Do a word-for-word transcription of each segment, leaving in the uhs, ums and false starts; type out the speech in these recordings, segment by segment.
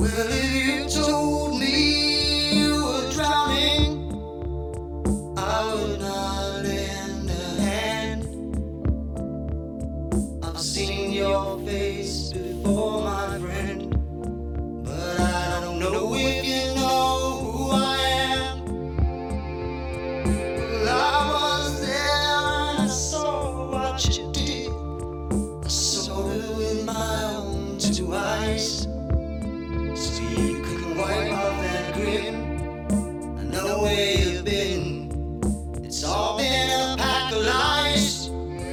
Well, if you told me you were drowning, I would not lend a hand. I've seen your face before, my friend, but I don't know if you know who I am. Well, I was there and I saw what you did. I saw it with my own two eyes. So you could wipe off that grin. I know where you've been. It's all been a pack of lies.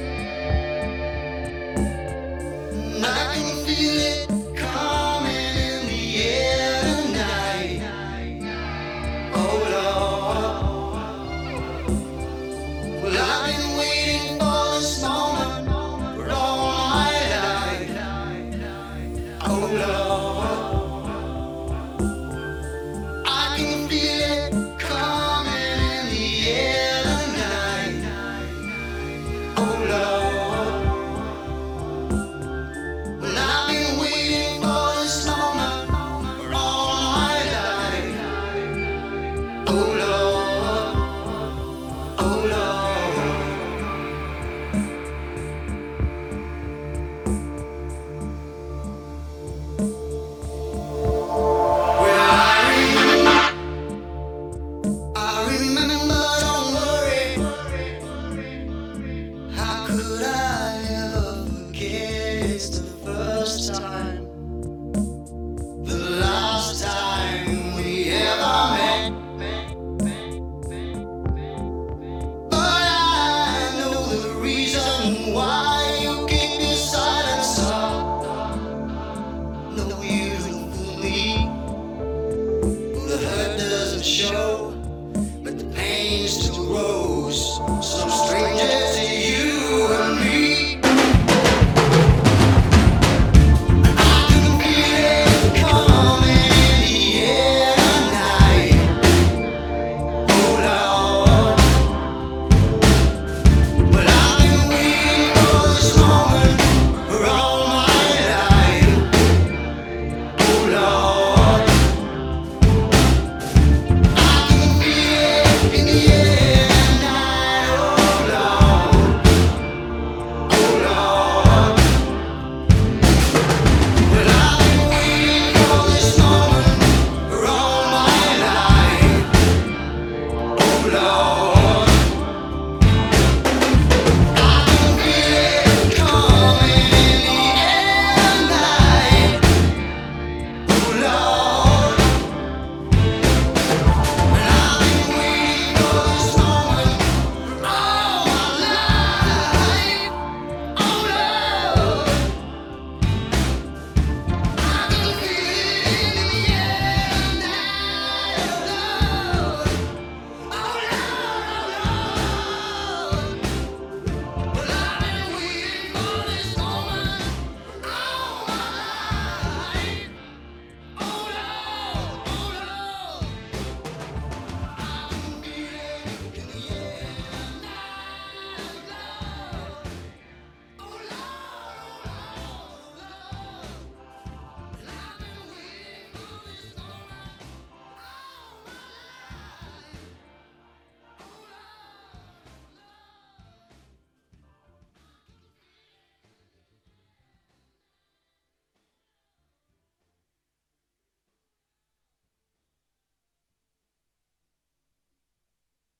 And I can feel it coming in the air tonight. Oh Lord. Well, I've been waiting for this moment for all my life. Oh Lord. I can feel it coming in the air tonight. Oh Lord. Well, I've been waiting for this moment for all my life. Oh Lord. Oh Lord. Well, I I remember, don't worry. How could I ever forget? It's the first time, the last time we ever met. But I know the reason why you keep your silence up. No, you don't fool me. The hurt doesn't show, but the pain still grows so strong.